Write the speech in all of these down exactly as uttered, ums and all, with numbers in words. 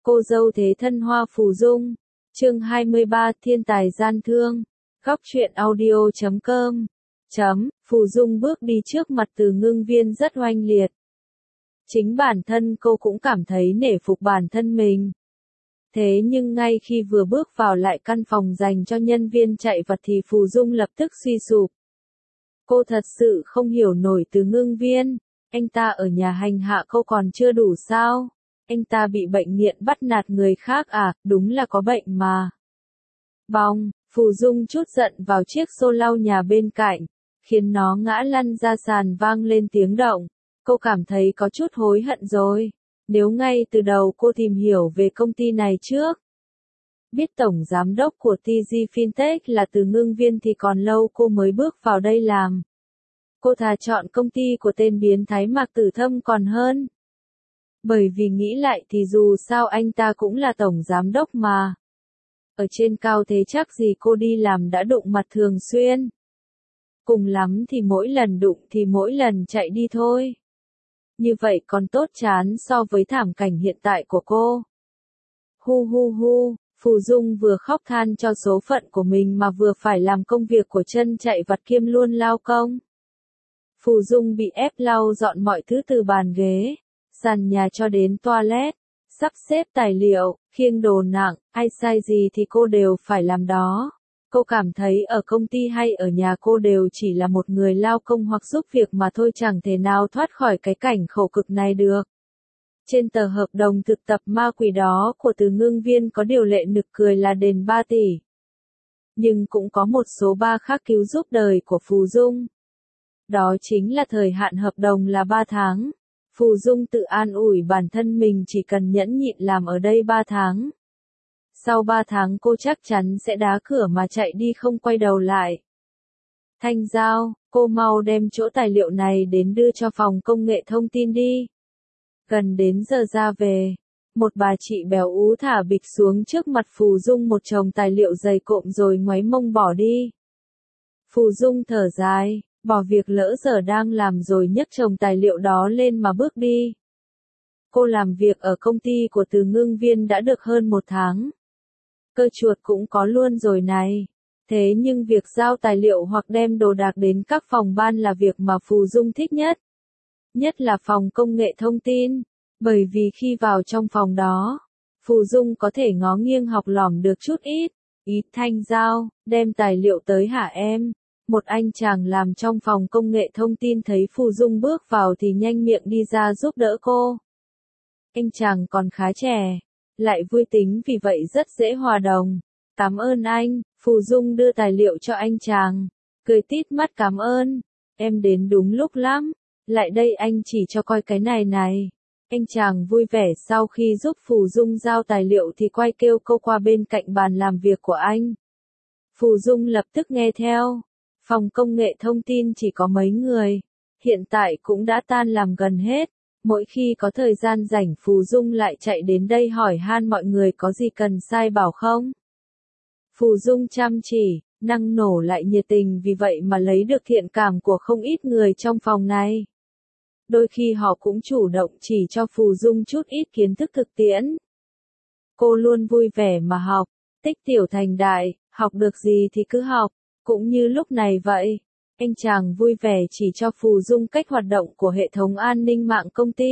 Cô dâu thế thân Hoa Phù Dung. Chương hai mươi ba Thiên tài gian thương. Góc truyện audio chấm com. Chấm, Phù Dung bước đi trước mặt Từ Ngưng Viên rất oanh liệt. Chính bản thân cô cũng cảm thấy nể phục bản thân mình. Thế nhưng ngay khi vừa bước vào lại căn phòng dành cho nhân viên chạy vặt thì Phù Dung lập tức suy sụp. Cô thật sự không hiểu nổi Từ Ngưng Viên, anh ta ở nhà hành hạ cô còn chưa đủ sao? Anh ta bị bệnh nghiện bắt nạt người khác à, đúng là có bệnh mà. Bong, Phù Dung trút giận vào chiếc xô lau nhà bên cạnh, khiến nó ngã lăn ra sàn vang lên tiếng động. Cô cảm thấy có chút hối hận rồi. Nếu ngay từ đầu cô tìm hiểu về công ty này trước. Biết tổng giám đốc của tê giê Fintech là Từ Ngưng Viên thì còn lâu cô mới bước vào đây làm. Cô thà chọn công ty của tên biến thái Mạc Tử Thâm còn hơn. Bởi vì nghĩ lại thì dù sao anh ta cũng là tổng giám đốc mà. Ở trên cao thế chắc gì cô đi làm đã đụng mặt thường xuyên. Cùng lắm thì mỗi lần đụng thì mỗi lần chạy đi thôi. Như vậy còn tốt chán so với thảm cảnh hiện tại của cô. Hu hu hu, Phù Dung vừa khóc than cho số phận của mình mà vừa phải làm công việc của chân chạy vặt kiêm luôn lao công. Phù Dung bị ép lau dọn mọi thứ từ bàn ghế, sàn nhà cho đến toilet, sắp xếp tài liệu, khiêng đồ nặng, ai sai gì thì cô đều phải làm đó. Cô cảm thấy ở công ty hay ở nhà cô đều chỉ là một người lao công hoặc giúp việc mà thôi, chẳng thể nào thoát khỏi cái cảnh khổ cực này được. Trên tờ hợp đồng thực tập ma quỷ đó của Từ Ngưng Viên có điều lệ nực cười là đền ba tỷ. Nhưng cũng có một số ba khác cứu giúp đời của Phù Dung. Đó chính là thời hạn hợp đồng là ba tháng. Phù Dung tự an ủi bản thân mình chỉ cần nhẫn nhịn làm ở đây ba tháng. Sau ba tháng cô chắc chắn sẽ đá cửa mà chạy đi không quay đầu lại. Thanh Giao, cô mau đem chỗ tài liệu này đến đưa cho phòng công nghệ thông tin đi. Gần đến giờ ra về, một bà chị béo ú thả bịch xuống trước mặt Phù Dung một chồng tài liệu dày cộm rồi ngoáy mông bỏ đi. Phù Dung thở dài, bỏ việc lỡ giờ đang làm rồi nhấc chồng tài liệu đó lên mà bước đi. Cô làm việc ở công ty của Từ Ngưng Viên đã được hơn một tháng. Cơ chuột cũng có luôn rồi này. Thế nhưng việc giao tài liệu hoặc đem đồ đạc đến các phòng ban là việc mà Phù Dung thích nhất. Nhất là phòng công nghệ thông tin. Bởi vì khi vào trong phòng đó, Phù Dung có thể ngó nghiêng học lỏm được chút ít. Ý Thanh Giao, đem tài liệu tới hả em? Một anh chàng làm trong phòng công nghệ thông tin thấy Phù Dung bước vào thì nhanh miệng đi ra giúp đỡ cô. Anh chàng còn khá trẻ, lại vui tính vì vậy rất dễ hòa đồng. Cảm ơn anh, Phù Dung đưa tài liệu cho anh chàng, cười tít mắt cảm ơn, em đến đúng lúc lắm, lại đây anh chỉ cho coi cái này này. Anh chàng vui vẻ sau khi giúp Phù Dung giao tài liệu thì quay kêu cô qua bên cạnh bàn làm việc của anh. Phù Dung lập tức nghe theo. Phòng công nghệ thông tin chỉ có mấy người, hiện tại cũng đã tan làm gần hết. Mỗi khi có thời gian rảnh Phù Dung lại chạy đến đây hỏi han mọi người có gì cần sai bảo không. Phù Dung chăm chỉ, năng nổ lại nhiệt tình vì vậy mà lấy được thiện cảm của không ít người trong phòng này. Đôi khi họ cũng chủ động chỉ cho Phù Dung chút ít kiến thức thực tiễn. Cô luôn vui vẻ mà học, tích tiểu thành đại, học được gì thì cứ học. Cũng như lúc này vậy, anh chàng vui vẻ chỉ cho Phù Dung cách hoạt động của hệ thống an ninh mạng công ty.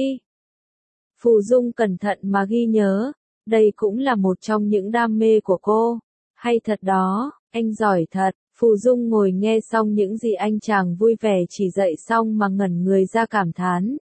Phù Dung cẩn thận mà ghi nhớ, đây cũng là một trong những đam mê của cô. Hay thật đó, anh giỏi thật. Phù Dung ngồi nghe xong những gì anh chàng vui vẻ chỉ dạy xong mà ngẩn người ra cảm thán.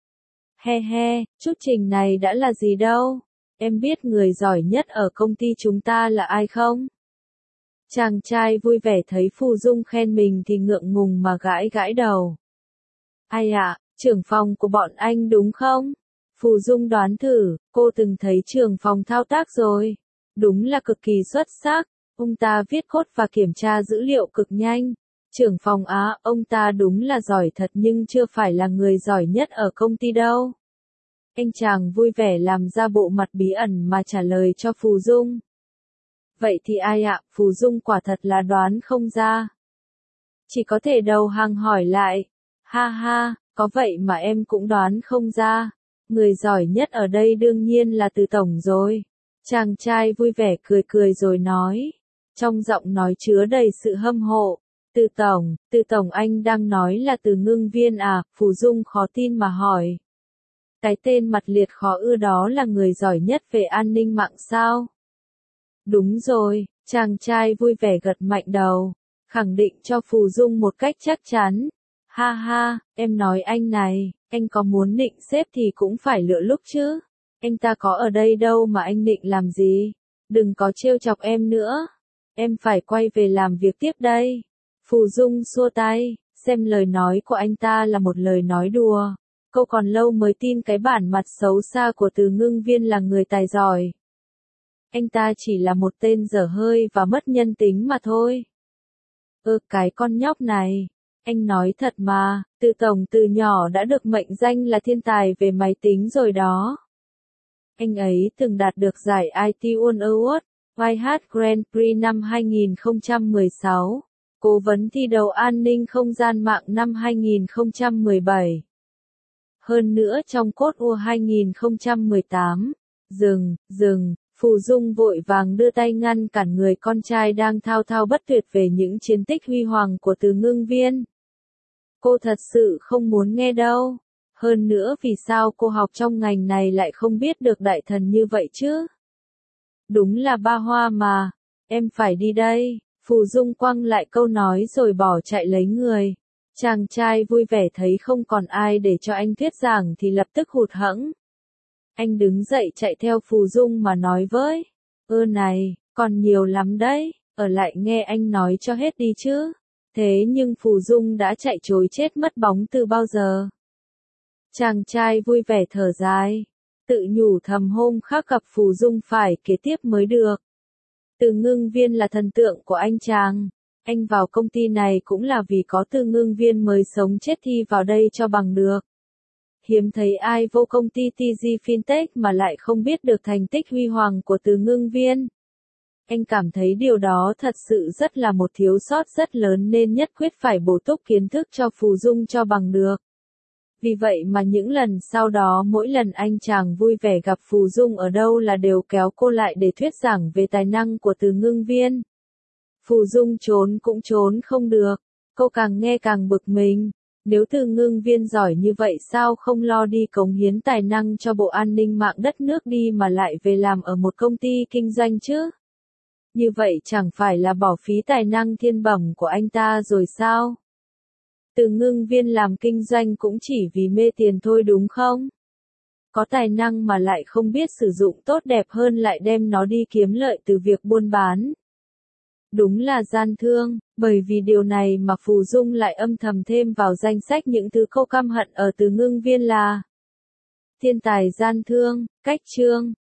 He he, chút trình này đã là gì đâu, em biết người giỏi nhất ở công ty chúng ta là ai không? Chàng trai vui vẻ thấy Phù Dung khen mình thì ngượng ngùng mà gãi gãi đầu. Ai ạ, trưởng phòng của bọn anh đúng không? Phù Dung đoán thử, cô từng thấy trưởng phòng thao tác rồi. Đúng là cực kỳ xuất sắc, ông ta viết code và kiểm tra dữ liệu cực nhanh. Trưởng phòng á, ông ta đúng là giỏi thật nhưng chưa phải là người giỏi nhất ở công ty đâu. Anh chàng vui vẻ làm ra bộ mặt bí ẩn mà trả lời cho Phù Dung. Vậy thì ai ạ, Phù Dung quả thật là đoán không ra. Chỉ có thể đầu hàng hỏi lại. Ha ha, có vậy mà em cũng đoán không ra. Người giỏi nhất ở đây đương nhiên là Từ tổng rồi. Chàng trai vui vẻ cười cười rồi nói. Trong giọng nói chứa đầy sự hâm mộ. Từ tổng, Từ tổng anh đang nói là Từ Ngưng Viên à? Phù Dung khó tin mà hỏi. Cái tên mặt liệt khó ưa đó là người giỏi nhất về an ninh mạng sao? Đúng rồi, chàng trai vui vẻ gật mạnh đầu, khẳng định cho Phù Dung một cách chắc chắn. Ha ha, em nói anh này, anh có muốn định xếp thì cũng phải lựa lúc chứ. Anh ta có ở đây đâu mà anh định làm gì? Đừng có trêu chọc em nữa. Em phải quay về làm việc tiếp đây. Phù Dung xua tay, xem lời nói của anh ta là một lời nói đùa. Cô còn lâu mới tin cái bản mặt xấu xa của Từ Ngưng Viên là người tài giỏi. Anh ta chỉ là một tên dở hơi và mất nhân tính mà thôi. Ơ cái con nhóc này, anh nói thật mà, Từ tổng từ nhỏ đã được mệnh danh là thiên tài về máy tính rồi đó. Anh ấy từng đạt được giải i tê One Award, White Hat Grand Prix năm hai nghìn không trăm mười sáu, cố vấn thi đấu an ninh không gian mạng năm hai nghìn không trăm mười bảy. Hơn nữa trong cốt u hai nghìn không trăm mười tám, dừng, dừng, Phù Dung vội vàng đưa tay ngăn cản người con trai đang thao thao bất tuyệt về những chiến tích huy hoàng của Từ Ngưng Viên. Cô thật sự không muốn nghe đâu. Hơn nữa vì sao cô học trong ngành này lại không biết được đại thần như vậy chứ? Đúng là ba hoa mà, em phải đi đây. Phù Dung quăng lại câu nói rồi bỏ chạy lấy người. Chàng trai vui vẻ thấy không còn ai để cho anh thuyết giảng thì lập tức hụt hẫng. Anh đứng dậy chạy theo Phù Dung mà nói với. Ơ này, còn nhiều lắm đấy, ở lại nghe anh nói cho hết đi chứ. Thế nhưng Phù Dung đã chạy trối chết mất bóng từ bao giờ. Chàng trai vui vẻ thở dài, tự nhủ thầm hôm khác gặp Phù Dung phải kế tiếp mới được. Từ Ngưng Viên là thần tượng của anh chàng. Anh vào công ty này cũng là vì có Từ Ngưng Viên mới sống chết thi vào đây cho bằng được. Hiếm thấy ai vô công ty tê giê Fintech mà lại không biết được thành tích huy hoàng của Từ Ngưng Viên. Anh cảm thấy điều đó thật sự rất là một thiếu sót rất lớn nên nhất quyết phải bổ túc kiến thức cho Phù Dung cho bằng được. Vì vậy mà những lần sau đó mỗi lần anh chàng vui vẻ gặp Phù Dung ở đâu là đều kéo cô lại để thuyết giảng về tài năng của Từ Ngưng Viên. Phù Dung trốn cũng trốn không được, cô càng nghe càng bực mình. Nếu Từ Ngưng Viên giỏi như vậy sao không lo đi cống hiến tài năng cho bộ an ninh mạng đất nước đi mà lại về làm ở một công ty kinh doanh chứ? Như vậy chẳng phải là bỏ phí tài năng thiên bẩm của anh ta rồi sao? Từ Ngưng Viên làm kinh doanh cũng chỉ vì mê tiền thôi đúng không? Có tài năng mà lại không biết sử dụng tốt đẹp hơn lại đem nó đi kiếm lợi từ việc buôn bán. Đúng là gian thương, bởi vì điều này mà Phù Dung lại âm thầm thêm vào danh sách những thứ cô căm hận ở Từ Ngưng Viên là thiên tài gian thương, cách chương.